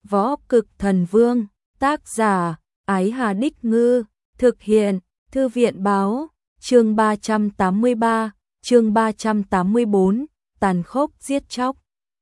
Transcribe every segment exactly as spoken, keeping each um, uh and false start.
Võ Cực Thần Vương, tác giả, Ái Hà Đích Ngư, thực hiện, Thư viện Báo, chương ba trăm tám mươi ba, chương ba trăm tám mươi bốn, tàn khốc giết chóc.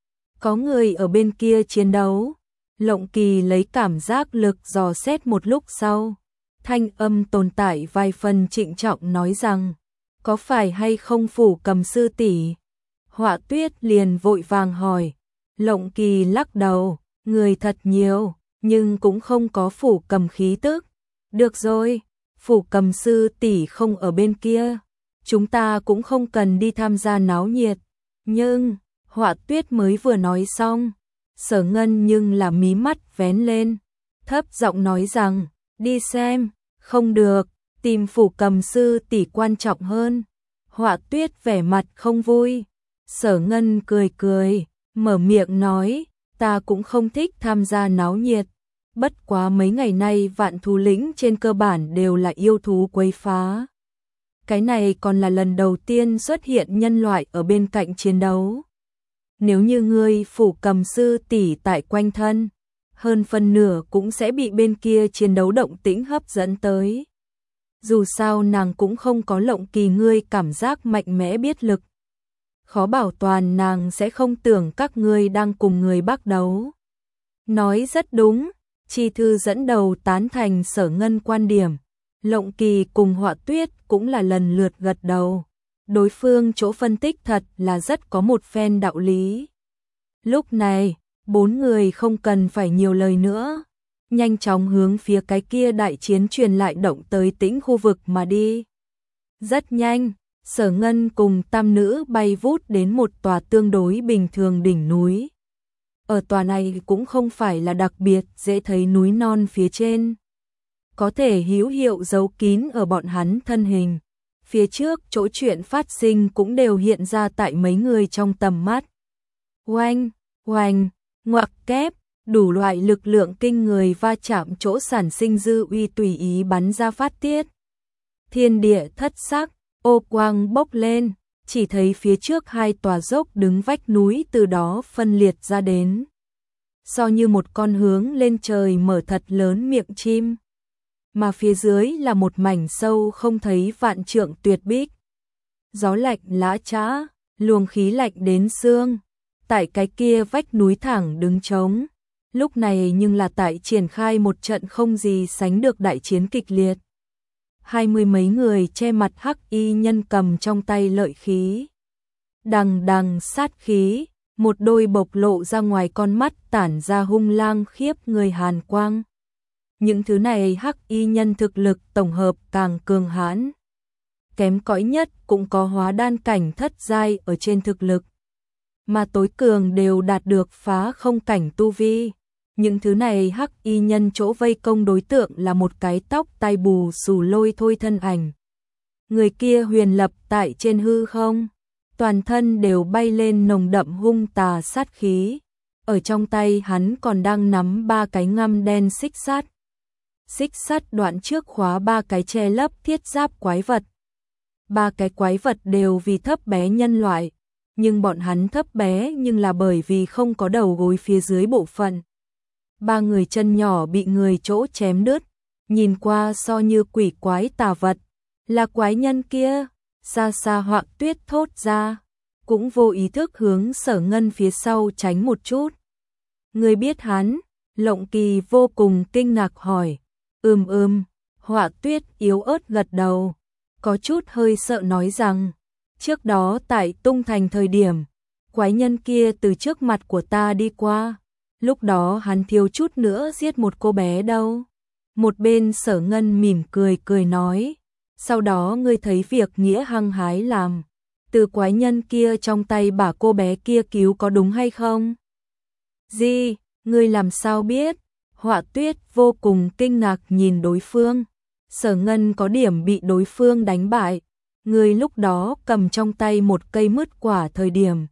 Có người ở bên kia chiến đấu. Lộng Kỳ lấy cảm giác lực dò xét một lúc sau. Thanh âm tồn tại vài phần trịnh trọng nói rằng, có phải hay không Phủ Cầm sư tỷ? Họa Tuyết liền vội vàng hỏi. Lộng Kỳ lắc đầu, người thật nhiều, nhưng cũng không có Phủ Cầm khí tức. Được rồi, Phủ Cầm sư tỷ không ở bên kia, chúng ta cũng không cần đi tham gia náo nhiệt. Nhưng, Họa Tuyết mới vừa nói xong, Sở Ngân nhưng là mí mắt vén lên, thấp giọng nói rằng, đi xem, không được, tìm Phủ Cầm sư tỷ quan trọng hơn. Họa Tuyết vẻ mặt không vui. Sở Ngân cười cười, mở miệng nói, ta cũng không thích tham gia náo nhiệt. Bất quá mấy ngày nay Vạn Thú Lĩnh trên cơ bản đều là yêu thú quấy phá. Cái này còn là lần đầu tiên xuất hiện nhân loại ở bên cạnh chiến đấu. Nếu như ngươi Phủ Cầm sư tỷ tại quanh thân, hơn phần nửa cũng sẽ bị bên kia chiến đấu động tĩnh hấp dẫn tới. Dù sao nàng cũng không có Lộng Kỳ ngươi cảm giác mạnh mẽ biết lực. Khó bảo toàn nàng sẽ không tưởng các ngươi đang cùng người bắt đấu. Nói rất đúng, Chi Thư dẫn đầu tán thành Sở Ngân quan điểm. Lộng Kỳ cùng Họa Tuyết cũng là lần lượt gật đầu. Đối phương chỗ phân tích thật là rất có một phen đạo lý. Lúc này, bốn người không cần phải nhiều lời nữa, nhanh chóng hướng phía cái kia đại chiến truyền lại động tới tĩnh khu vực mà đi. Rất nhanh, Sở Ngân cùng tam nữ bay vút đến một tòa tương đối bình thường đỉnh núi. Ở tòa này cũng không phải là đặc biệt dễ thấy núi non phía trên. Có thể hữu hiệu giấu kín ở bọn hắn thân hình. Phía trước chỗ chuyện phát sinh cũng đều hiện ra tại mấy người trong tầm mắt. Oanh, oanh, ngoặc kép, đủ loại lực lượng kinh người va chạm chỗ sản sinh dư uy tùy ý bắn ra phát tiết. Thiên địa thất sắc, ô quang bốc lên, chỉ thấy phía trước hai tòa dốc đứng vách núi từ đó phân liệt ra đến. So như một con hướng lên trời mở thật lớn miệng chim. Mà phía dưới là một mảnh sâu không thấy vạn trượng tuyệt bích. Gió lạnh lã chã, luồng khí lạnh đến xương. Tại cái kia vách núi thẳng đứng trống. Lúc này nhưng là tại triển khai một trận không gì sánh được đại chiến kịch liệt. Hai mươi mấy người che mặt hắc y nhân cầm trong tay lợi khí. Đằng đằng sát khí, một đôi bộc lộ ra ngoài con mắt tản ra hung lang khiếp người hàn quang. Những thứ này hắc y nhân thực lực tổng hợp càng cường hãn. Kém cỏi nhất cũng có hóa đan cảnh thất giai ở trên thực lực. Mà tối cường đều đạt được phá không cảnh tu vi. Những thứ này hắc y nhân chỗ vây công đối tượng là một cái tóc tai bù xù lôi thôi thân ảnh. Người kia huyền lập tại trên hư không. Toàn thân đều bay lên nồng đậm hung tà sát khí. Ở trong tay hắn còn đang nắm ba cái ngăm đen xích sắt. Xích sắt đoạn trước khóa ba cái che lấp thiết giáp quái vật. Ba cái quái vật đều vì thấp bé nhân loại. Nhưng bọn hắn thấp bé nhưng là bởi vì không có đầu gối phía dưới bộ phận. Ba người chân nhỏ bị người chỗ chém đứt, nhìn qua so như quỷ quái tà vật. Là quái nhân kia, xa xa Họa Tuyết thốt ra, cũng vô ý thức hướng Sở Ngân phía sau tránh một chút. Người biết hắn? Lộng Kỳ vô cùng kinh ngạc hỏi. Ừm ừm, Họa Tuyết yếu ớt gật đầu, có chút hơi sợ nói rằng, trước đó tại Tung Thành thời điểm, quái nhân kia từ trước mặt của ta đi qua. Lúc đó hắn thiếu chút nữa giết một cô bé đâu. Một bên Sở Ngân mỉm cười cười nói. Sau đó ngươi thấy việc nghĩa hăng hái làm. Từ quái nhân kia trong tay bả cô bé kia cứu có đúng hay không? Gì? Ngươi làm sao biết? Họa Tuyết vô cùng kinh ngạc nhìn đối phương. Sở Ngân có điểm bị đối phương đánh bại. Ngươi lúc đó cầm trong tay một cây mứt quả thời điểm.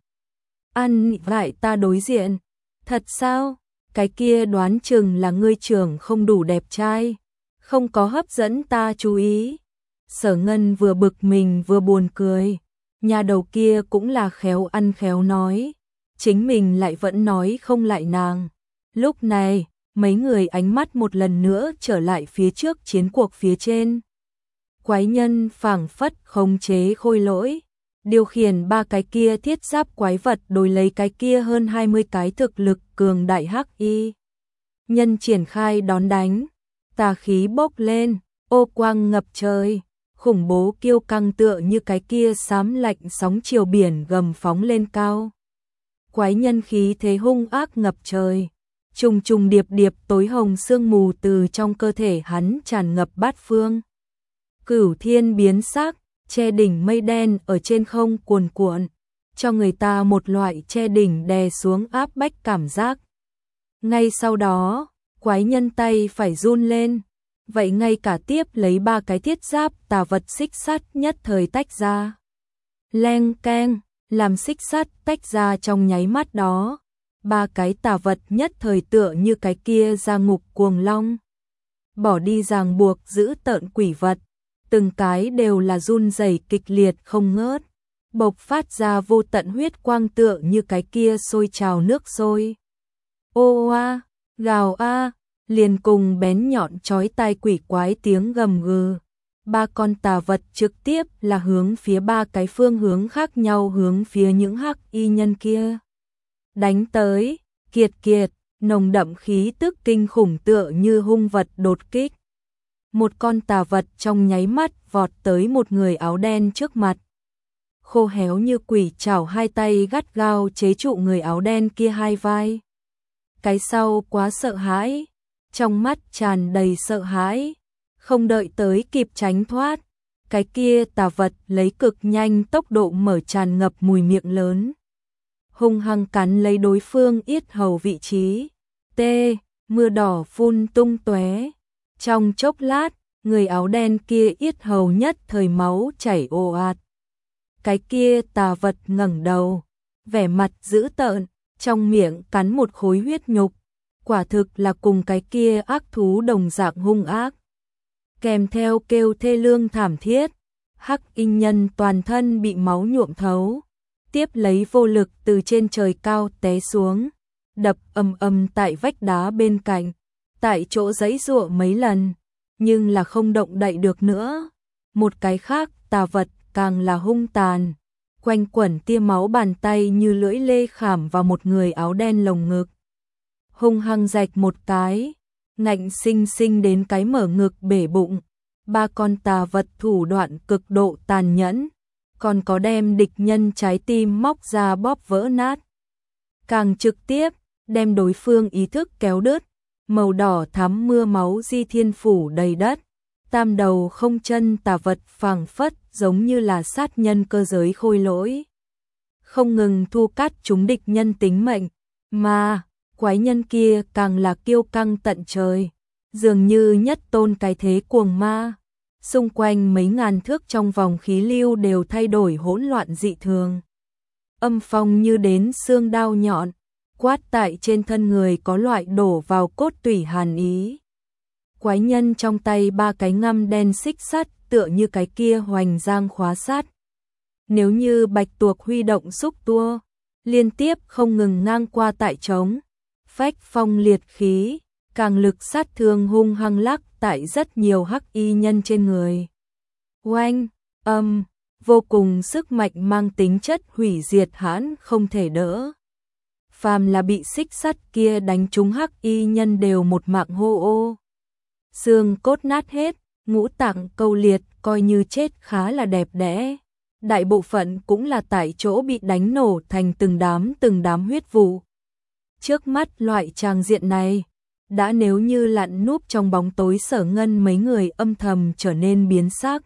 Ăn lại ta đối diện. Thật sao? Cái kia đoán chừng là ngươi trưởng không đủ đẹp trai, không có hấp dẫn ta chú ý. Sở Ngân vừa bực mình vừa buồn cười. Nhà đầu kia cũng là khéo ăn khéo nói. Chính mình lại vẫn nói không lại nàng. Lúc này, mấy người ánh mắt một lần nữa trở lại phía trước chiến cuộc phía trên. Quái nhân phảng phất khống chế khôi lỗi, điều khiển ba cái kia thiết giáp quái vật đối lấy cái kia hơn hai mươi cái thực lực cường đại hắc y. Nhân triển khai đón đánh, tà khí bốc lên, ô quang ngập trời, khủng bố kiêu căng tựa như cái kia xám lạnh sóng chiều biển gầm phóng lên cao. Quái nhân khí thế hung ác ngập trời, trùng trùng điệp điệp tối hồng sương mù từ trong cơ thể hắn tràn ngập bát phương. Cửu thiên biến sắc, che đỉnh mây đen ở trên không cuồn cuộn, cho người ta một loại che đỉnh đè xuống áp bách cảm giác. Ngay sau đó, quái nhân tay phải run lên, vậy ngay cả tiếp lấy ba cái thiết giáp tà vật xích sắt nhất thời tách ra. Leng keng, làm xích sắt tách ra trong nháy mắt đó, ba cái tà vật nhất thời tựa như cái kia ra ngục cuồng long. Bỏ đi ràng buộc giữ tợn quỷ vật, từng cái đều là run rẩy kịch liệt không ngớt, bộc phát ra vô tận huyết quang tựa như cái kia sôi trào nước sôi. Ô a, gào a, liền cùng bén nhọn chói tai quỷ quái tiếng gầm gừ. Ba con tà vật trực tiếp là hướng phía ba cái phương hướng khác nhau hướng phía những hắc y nhân kia. Đánh tới, kiệt kiệt, nồng đậm khí tức kinh khủng tựa như hung vật đột kích. Một con tà vật trong nháy mắt vọt tới một người áo đen trước mặt. Khô héo như quỷ chảo hai tay gắt gao chế trụ người áo đen kia hai vai. Cái sau quá sợ hãi, trong mắt tràn đầy sợ hãi, không đợi tới kịp tránh thoát, cái kia tà vật lấy cực nhanh tốc độ mở tràn ngập mùi miệng lớn, hung hăng cắn lấy đối phương yết hầu vị trí. Tê, mưa đỏ phun tung tóe. Trong chốc lát, người áo đen kia yết hầu nhất thời máu chảy ồ ạt. Cái kia tà vật ngẩng đầu, vẻ mặt dữ tợn, trong miệng cắn một khối huyết nhục, quả thực là cùng cái kia ác thú đồng dạng hung ác. Kèm theo kêu thê lương thảm thiết, hắc y nhân toàn thân bị máu nhuộm thấu, tiếp lấy vô lực từ trên trời cao té xuống, đập ầm ầm tại vách đá bên cạnh, tại chỗ giãy giụa mấy lần, nhưng là không động đậy được nữa. Một cái khác tà vật càng là hung tàn, quanh quẩn tia máu bàn tay như lưỡi lê khảm vào một người áo đen lồng ngực. Hung hăng rạch một cái, ngạnh sinh sinh đến cái mở ngực bể bụng. Ba con tà vật thủ đoạn cực độ tàn nhẫn, còn có đem địch nhân trái tim móc ra bóp vỡ nát. Càng trực tiếp, đem đối phương ý thức kéo đứt, màu đỏ thắm mưa máu di thiên phủ đầy đất. Tam đầu không chân tà vật phảng phất giống như là sát nhân cơ giới khôi lỗi, không ngừng thu cắt chúng địch nhân tính mệnh, mà quái nhân kia càng là kiêu căng tận trời, dường như nhất tôn cái thế cuồng ma. Xung quanh mấy ngàn thước trong vòng khí lưu đều thay đổi hỗn loạn dị thường. Âm phong như đến xương đao nhọn, quát tại trên thân người có loại đổ vào cốt tủy hàn ý. Quái nhân trong tay ba cái ngăm đen xích sắt tựa như cái kia hoành giang khóa sắt. Nếu như bạch tuộc huy động xúc tua, liên tiếp không ngừng ngang qua tại trống, phách phong liệt khí, càng lực sát thương hung hăng lắc tại rất nhiều hắc y nhân trên người. Oanh, âm, vô cùng sức mạnh mang tính chất hủy diệt hãn không thể đỡ. Phàm là bị xích sắt kia đánh trúng hắc y nhân đều một mạng hô ô. Xương cốt nát hết, ngũ tạng câu liệt, coi như chết khá là đẹp đẽ. Đại bộ phận cũng là tại chỗ bị đánh nổ thành từng đám từng đám huyết vụ. Trước mắt loại tràng diện này, đã nếu như lặn núp trong bóng tối Sở Ngân mấy người âm thầm trở nên biến sắc.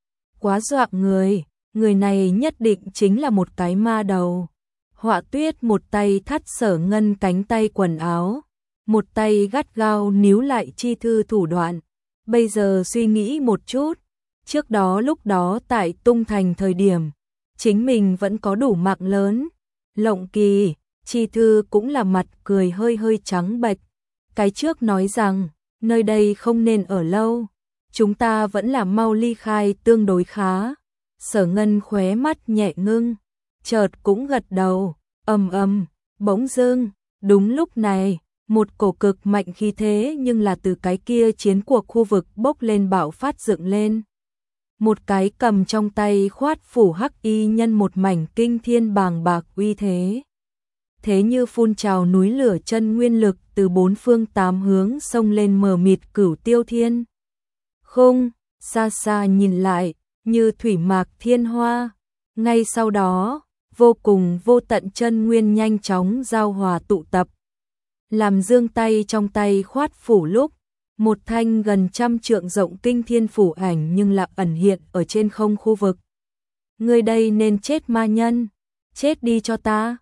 Quá dọa người, người này nhất định chính là một cái ma đầu. Họa Tuyết một tay thắt Sở Ngân cánh tay quần áo, một tay gắt gao níu lại chi thư thủ đoạn. Bây giờ suy nghĩ một chút, trước đó lúc đó tại Tung Thành thời điểm, chính mình vẫn có đủ mạng lớn. Lộng Kỳ, chi thư cũng là mặt cười hơi hơi trắng bệch. Cái trước nói rằng, nơi đây không nên ở lâu, chúng ta vẫn là mau ly khai tương đối khá. Sở Ngân khóe mắt nhẹ ngưng, chợt cũng gật đầu, ầm ầm, bỗng dưng, đúng lúc này, một cổ cực mạnh khí thế nhưng là từ cái kia chiến cuộc khu vực bốc lên bạo phát dựng lên. Một cái cầm trong tay khoát phủ hắc y nhân một mảnh kinh thiên bàng bạc uy thế. Thế như phun trào núi lửa chân nguyên lực từ bốn phương tám hướng xông lên mờ mịt cửu tiêu thiên. Không, xa xa nhìn lại, như thủy mạc thiên hoa. Ngay sau đó, vô cùng vô tận chân nguyên nhanh chóng giao hòa tụ tập. Làm dương tay trong tay khoát phủ lúc, một thanh gần trăm trượng rộng kinh thiên phủ ảnh nhưng lại ẩn hiện ở trên không khu vực. Người đây nên chết ma nhân, chết đi cho ta.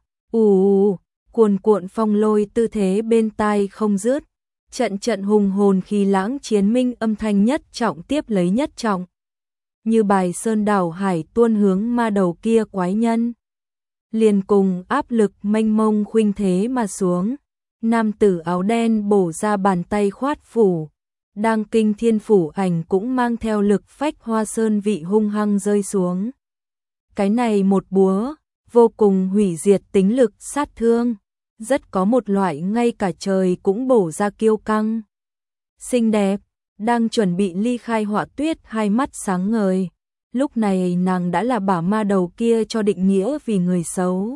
Ù, cuồn cuộn phong lôi tư thế bên tai không dứt, trận trận hùng hồn khí lãng chiến minh âm thanh nhất trọng tiếp lấy nhất trọng. Như bài sơn đảo hải tuôn hướng ma đầu kia quái nhân. Liền cùng áp lực mênh mông khuynh thế mà xuống, nam tử áo đen bổ ra bàn tay khoát phủ, đang kinh thiên phủ ảnh cũng mang theo lực phách hoa sơn vị hung hăng rơi xuống. Cái này một búa, vô cùng hủy diệt tính lực sát thương, rất có một loại ngay cả trời cũng bổ ra kiêu căng. Xinh đẹp, đang chuẩn bị ly khai Họa Tuyết hai mắt sáng ngời. Lúc này nàng đã là bả ma đầu kia cho định nghĩa vì người xấu.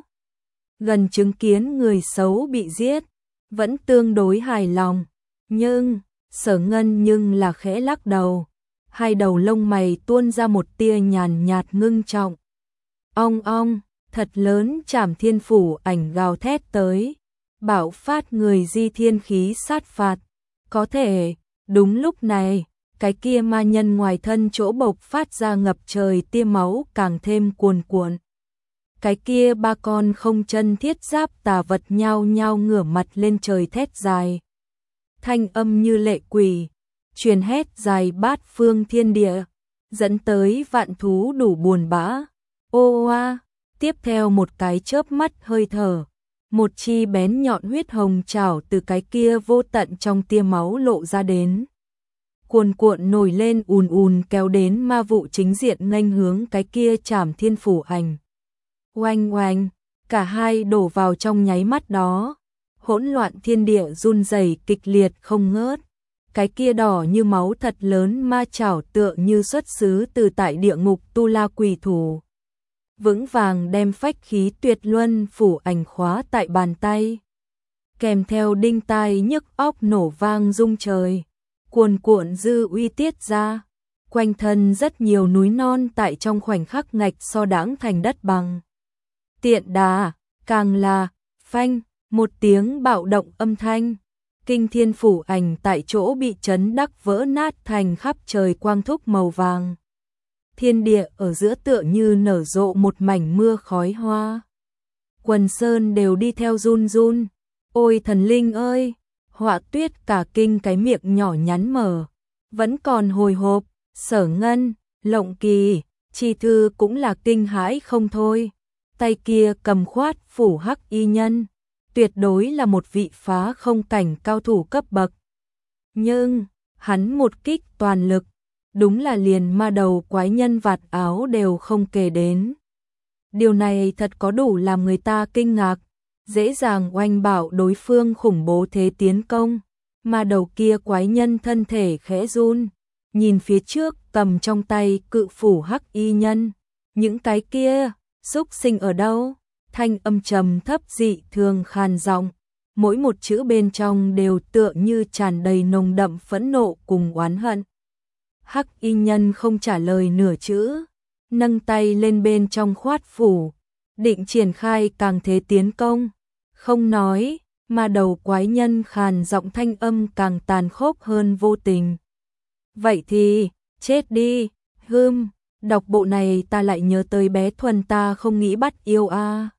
Gần chứng kiến người xấu bị giết, vẫn tương đối hài lòng. Nhưng, Sở Ngân nhưng là khẽ lắc đầu. Hai đầu lông mày tuôn ra một tia nhàn nhạt ngưng trọng. Ong ong, thật lớn Trảm Thiên phủ ảnh gào thét tới. Bạo phát người di thiên khí sát phạt. Có thể, đúng lúc này, cái kia ma nhân ngoài thân chỗ bộc phát ra ngập trời tia máu càng thêm cuồn cuộn. Cái kia ba con không chân thiết giáp tà vật nhao nhao ngửa mặt lên trời thét dài. Thanh âm như lệ quỷ, truyền hét dài bát phương thiên địa, dẫn tới vạn thú đủ buồn bã. Ô oa, tiếp theo một cái chớp mắt hơi thở, một chi bén nhọn huyết hồng chảo từ cái kia vô tận trong tia máu lộ ra đến. Cuồn cuộn nổi lên ùn ùn kéo đến ma vụ chính diện nghênh hướng cái kia Trảm Thiên phủ ảnh. Oanh oanh, cả hai đổ vào trong nháy mắt đó, hỗn loạn thiên địa run rẩy kịch liệt không ngớt. Cái kia đỏ như máu thật lớn ma chảo tựa như xuất xứ từ tại địa ngục tu la quỷ thủ. Vững vàng đem phách khí tuyệt luân phủ ảnh khóa tại bàn tay. Kèm theo đinh tai nhức óc nổ vang rung trời. Cuồn cuộn dư uy tiết ra, quanh thân rất nhiều núi non tại trong khoảnh khắc ngạch so đãng thành đất bằng. Tiện đà, càng là, phanh, một tiếng bạo động âm thanh, kinh thiên phủ ảnh tại chỗ bị chấn đắc vỡ nát thành khắp trời quang thúc màu vàng. Thiên địa ở giữa tựa như nở rộ một mảnh mưa khói hoa. Quần sơn đều đi theo run run, ôi thần linh ơi! Họa Tuyết cả kinh cái miệng nhỏ nhắn mở, vẫn còn hồi hộp. Sở Ngân, Lộng Kỳ, Chi Thư cũng là kinh hãi không thôi. Tay kia cầm khoát phủ hắc y nhân, tuyệt đối là một vị phá không cảnh cao thủ cấp bậc. Nhưng, hắn một kích toàn lực, đúng là liền ma đầu quái nhân vạt áo đều không kể đến. Điều này thật có đủ làm người ta kinh ngạc. Dễ dàng oanh bảo đối phương khủng bố thế tiến công, mà đầu kia quái nhân thân thể khẽ run, nhìn phía trước cầm trong tay cự phủ hắc y nhân, những cái kia, xúc sinh ở đâu? Thanh âm trầm thấp dị thường khàn giọng, mỗi một chữ bên trong đều tựa như tràn đầy nồng đậm phẫn nộ cùng oán hận. Hắc y nhân không trả lời nửa chữ, nâng tay lên bên trong khoát phủ, định triển khai càng thế tiến công, không nói, mà đầu quái nhân khàn giọng thanh âm càng tàn khốc hơn vô tình. Vậy thì, chết đi, hưm, đọc bộ này ta lại nhớ tới bé Thuần ta không nghĩ bắt yêu a.